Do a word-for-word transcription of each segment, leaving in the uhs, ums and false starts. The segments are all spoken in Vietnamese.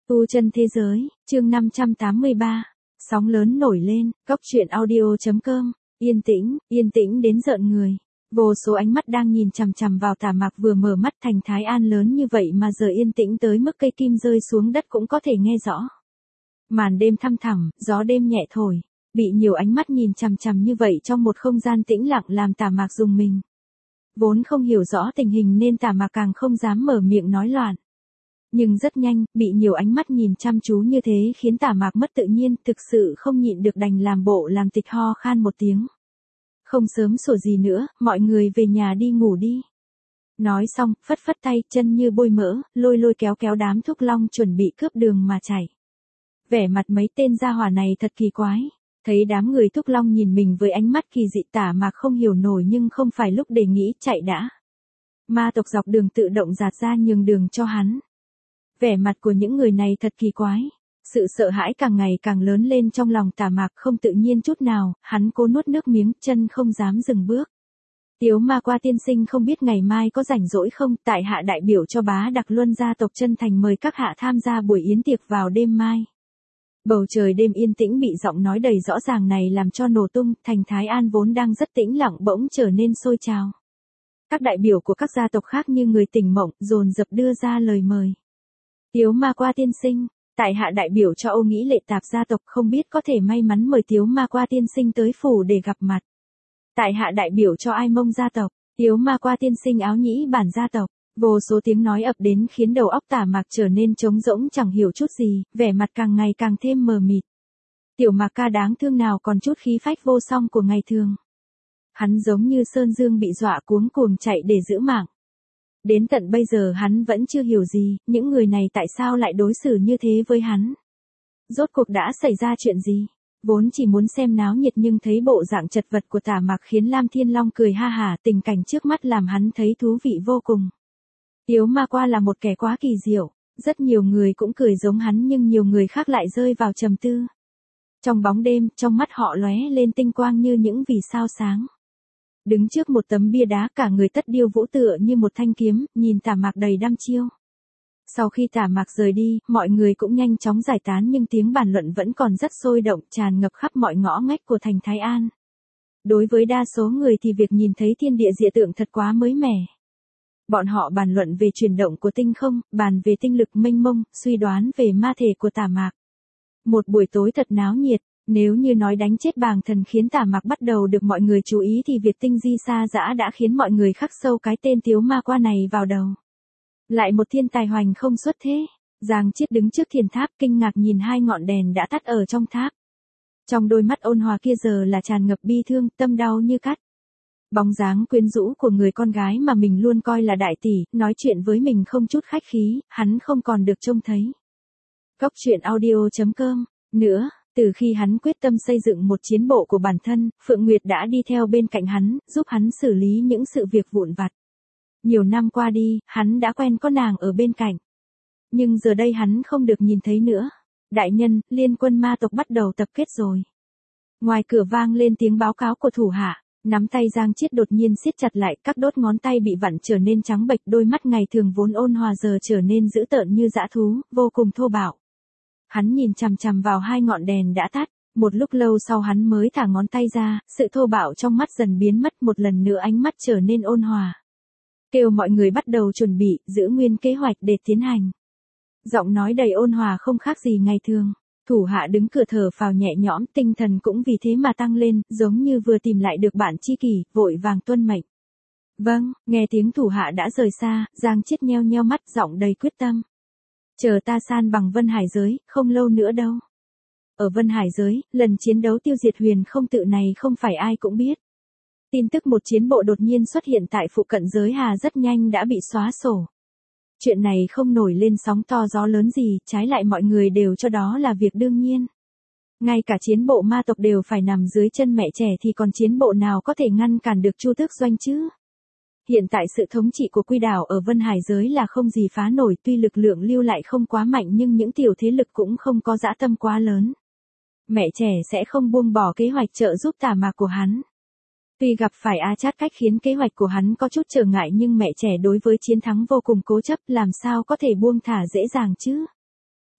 Tu chân thế giới, chương năm trăm tám mươi ba. Sóng lớn nổi lên, cốc truyện audio.com, yên tĩnh, yên tĩnh đến rợn người. Vô số ánh mắt đang nhìn chằm chằm vào Tả Mạc vừa mở mắt thành Thái An lớn như vậy mà giờ yên tĩnh tới mức cây kim rơi xuống đất cũng có thể nghe rõ. Màn đêm thăm thẳm, gió đêm nhẹ thổi, bị nhiều ánh mắt nhìn chằm chằm như vậy trong một không gian tĩnh lặng làm Tả Mạc rùng mình. Vốn không hiểu rõ tình hình nên Tả Mạc càng không dám mở miệng nói loạn. Nhưng rất nhanh, bị nhiều ánh mắt nhìn chăm chú như thế khiến Tả Mạc mất tự nhiên, thực sự không nhịn được đành làm bộ làm tịch ho khan một tiếng. Không sớm sủa gì nữa, mọi người về nhà đi ngủ đi. Nói xong, phất phất tay, chân như bôi mỡ, lôi lôi kéo kéo đám thúc long chuẩn bị cướp đường mà chạy. Vẻ mặt mấy tên gia hỏa này thật kỳ quái. Thấy đám người thúc long nhìn mình với ánh mắt kỳ dị Tả Mạc không hiểu nổi nhưng không phải lúc để nghĩ chạy đã. Ma tộc dọc đường tự động dạt ra nhường đường cho hắn. Vẻ mặt của những người này thật kỳ quái. Sự sợ hãi càng ngày càng lớn lên trong lòng Tả Mạc không tự nhiên chút nào, hắn cố nuốt nước miếng, chân không dám dừng bước. Tiếu Ma Qua tiên sinh không biết ngày mai có rảnh rỗi không, tại hạ đại biểu cho Bá Đặc Luân gia tộc chân thành mời các hạ tham gia buổi yến tiệc vào đêm mai. Bầu trời đêm yên tĩnh bị giọng nói đầy rõ ràng này làm cho nổ tung, thành Thái An vốn đang rất tĩnh lặng bỗng trở nên sôi trào. Các đại biểu của các gia tộc khác như người tỉnh mộng, dồn dập đưa ra lời mời. Tiếu Ma Qua tiên sinh, tại hạ đại biểu cho Ô Nghĩ Lệ Tạp gia tộc không biết có thể may mắn mời Tiếu Ma Qua tiên sinh tới phủ để gặp mặt. Tại hạ đại biểu cho Ai Mông gia tộc, Tiếu Ma Qua tiên sinh Áo Nhĩ Bản gia tộc. Vô số tiếng nói ập đến khiến đầu óc Tả Mạc trở nên trống rỗng chẳng hiểu chút gì, vẻ mặt càng ngày càng thêm mờ mịt. Tiểu Mạc ca đáng thương nào còn chút khí phách vô song của ngày thường. Hắn giống như sơn dương bị dọa cuống cuồng chạy để giữ mạng. Đến tận bây giờ hắn vẫn chưa hiểu gì, những người này tại sao lại đối xử như thế với hắn. Rốt cuộc đã xảy ra chuyện gì? Vốn chỉ muốn xem náo nhiệt nhưng thấy bộ dạng chật vật của Tả Mạc khiến Lam Thiên Long cười ha hả, tình cảnh trước mắt làm hắn thấy thú vị vô cùng. Tiếu Ma Qua là một kẻ quá kỳ diệu, rất nhiều người cũng cười giống hắn nhưng nhiều người khác lại rơi vào trầm tư. Trong bóng đêm, trong mắt họ lóe lên tinh quang như những vì sao sáng. Đứng trước một tấm bia đá cả người tất điêu vũ tựa như một thanh kiếm, nhìn Tả Mạc đầy đăm chiêu. Sau khi Tả Mạc rời đi, mọi người cũng nhanh chóng giải tán nhưng tiếng bàn luận vẫn còn rất sôi động tràn ngập khắp mọi ngõ ngách của thành Thái An. Đối với đa số người thì việc nhìn thấy thiên địa dị tượng thật quá mới mẻ. Bọn họ bàn luận về chuyển động của tinh không, bàn về tinh lực mênh mông, suy đoán về ma thể của Tả Mạc. Một buổi tối thật náo nhiệt, nếu như nói đánh chết bàng thần khiến Tả Mạc bắt đầu được mọi người chú ý thì việc tinh di sa dã đã khiến mọi người khắc sâu cái tên Tiếu Ma Qua này vào đầu. Lại một thiên tài hoành không xuất thế. Giang Chiết đứng trước thiền tháp kinh ngạc nhìn hai ngọn đèn đã tắt ở trong tháp. Trong đôi mắt ôn hòa kia giờ là tràn ngập bi thương, tâm đau như cắt. Bóng dáng quyến rũ của người con gái mà mình luôn coi là đại tỷ, nói chuyện với mình không chút khách khí, hắn không còn được trông thấy. Cốc truyện audio.com. Nữa, từ khi hắn quyết tâm xây dựng một chiến bộ của bản thân, Phượng Nguyệt đã đi theo bên cạnh hắn, giúp hắn xử lý những sự việc vụn vặt. Nhiều năm qua đi, hắn đã quen có nàng ở bên cạnh. Nhưng giờ đây hắn không được nhìn thấy nữa. Đại nhân, liên quân ma tộc bắt đầu tập kết rồi. Ngoài cửa vang lên tiếng báo cáo của thủ hạ. Nắm tay Giang Chiết đột nhiên siết chặt lại, các đốt ngón tay bị vặn trở nên trắng bệch, đôi mắt ngày thường vốn ôn hòa giờ trở nên dữ tợn như dã thú, vô cùng thô bạo. Hắn nhìn chằm chằm vào hai ngọn đèn đã tắt, một lúc lâu sau hắn mới thả ngón tay ra, sự thô bạo trong mắt dần biến mất, một lần nữa ánh mắt trở nên ôn hòa. Kêu mọi người bắt đầu chuẩn bị, giữ nguyên kế hoạch để tiến hành. Giọng nói đầy ôn hòa không khác gì ngày thường. Thủ hạ đứng cửa thở phào nhẹ nhõm, tinh thần cũng vì thế mà tăng lên, giống như vừa tìm lại được bạn tri kỷ, vội vàng tuân mệnh. Vâng, nghe tiếng thủ hạ đã rời xa, Giang Chiết nheo nheo mắt, giọng đầy quyết tâm. Chờ ta san bằng Vân Hải giới, không lâu nữa đâu. Ở Vân Hải giới, lần chiến đấu tiêu diệt Huyền Không Tự này không phải ai cũng biết. Tin tức một chiến bộ đột nhiên xuất hiện tại phụ cận giới Hà rất nhanh đã bị xóa sổ. Chuyện này không nổi lên sóng to gió lớn gì, trái lại mọi người đều cho đó là việc đương nhiên. Ngay cả chiến bộ ma tộc đều phải nằm dưới chân mẹ trẻ thì còn chiến bộ nào có thể ngăn cản được Chu Tước Doanh chứ? Hiện tại sự thống trị của Quy Đảo ở Vân Hải giới là không gì phá nổi, tuy lực lượng lưu lại không quá mạnh nhưng những tiểu thế lực cũng không có dã tâm quá lớn. Mẹ trẻ sẽ không buông bỏ kế hoạch trợ giúp Tả Mạc của hắn. Tuy gặp phải A Chát cách khiến kế hoạch của hắn có chút trở ngại nhưng mẹ trẻ đối với chiến thắng vô cùng cố chấp, làm sao có thể buông thả dễ dàng chứ.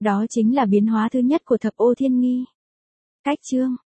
Đó chính là biến hóa thứ nhất của thập ô thiên nghi. Cách chương